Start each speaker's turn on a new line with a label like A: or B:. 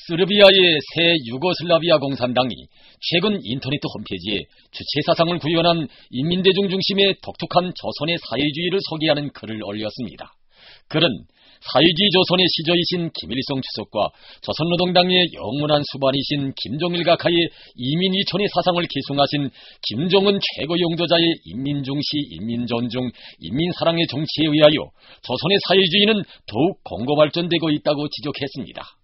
A: 스르비아의 새 유고슬라비아 공산당이 최근 인터넷 홈페이지에 주체 사상을 구현한 인민대중 중심의 독특한 조선의 사회주의를 소개하는 글을 올렸습니다. 글은 사회주의 조선의 시조이신 김일성 주석과 조선노동당의 영원한 수반이신 김정일 각하의 이민위촌의 사상을 계승하신 김정은 최고 용도자의 인민중시, 인민존중, 인민사랑의 정치에 의하여 조선의 사회주의는 더욱 공고발전되고 있다고 지적했습니다.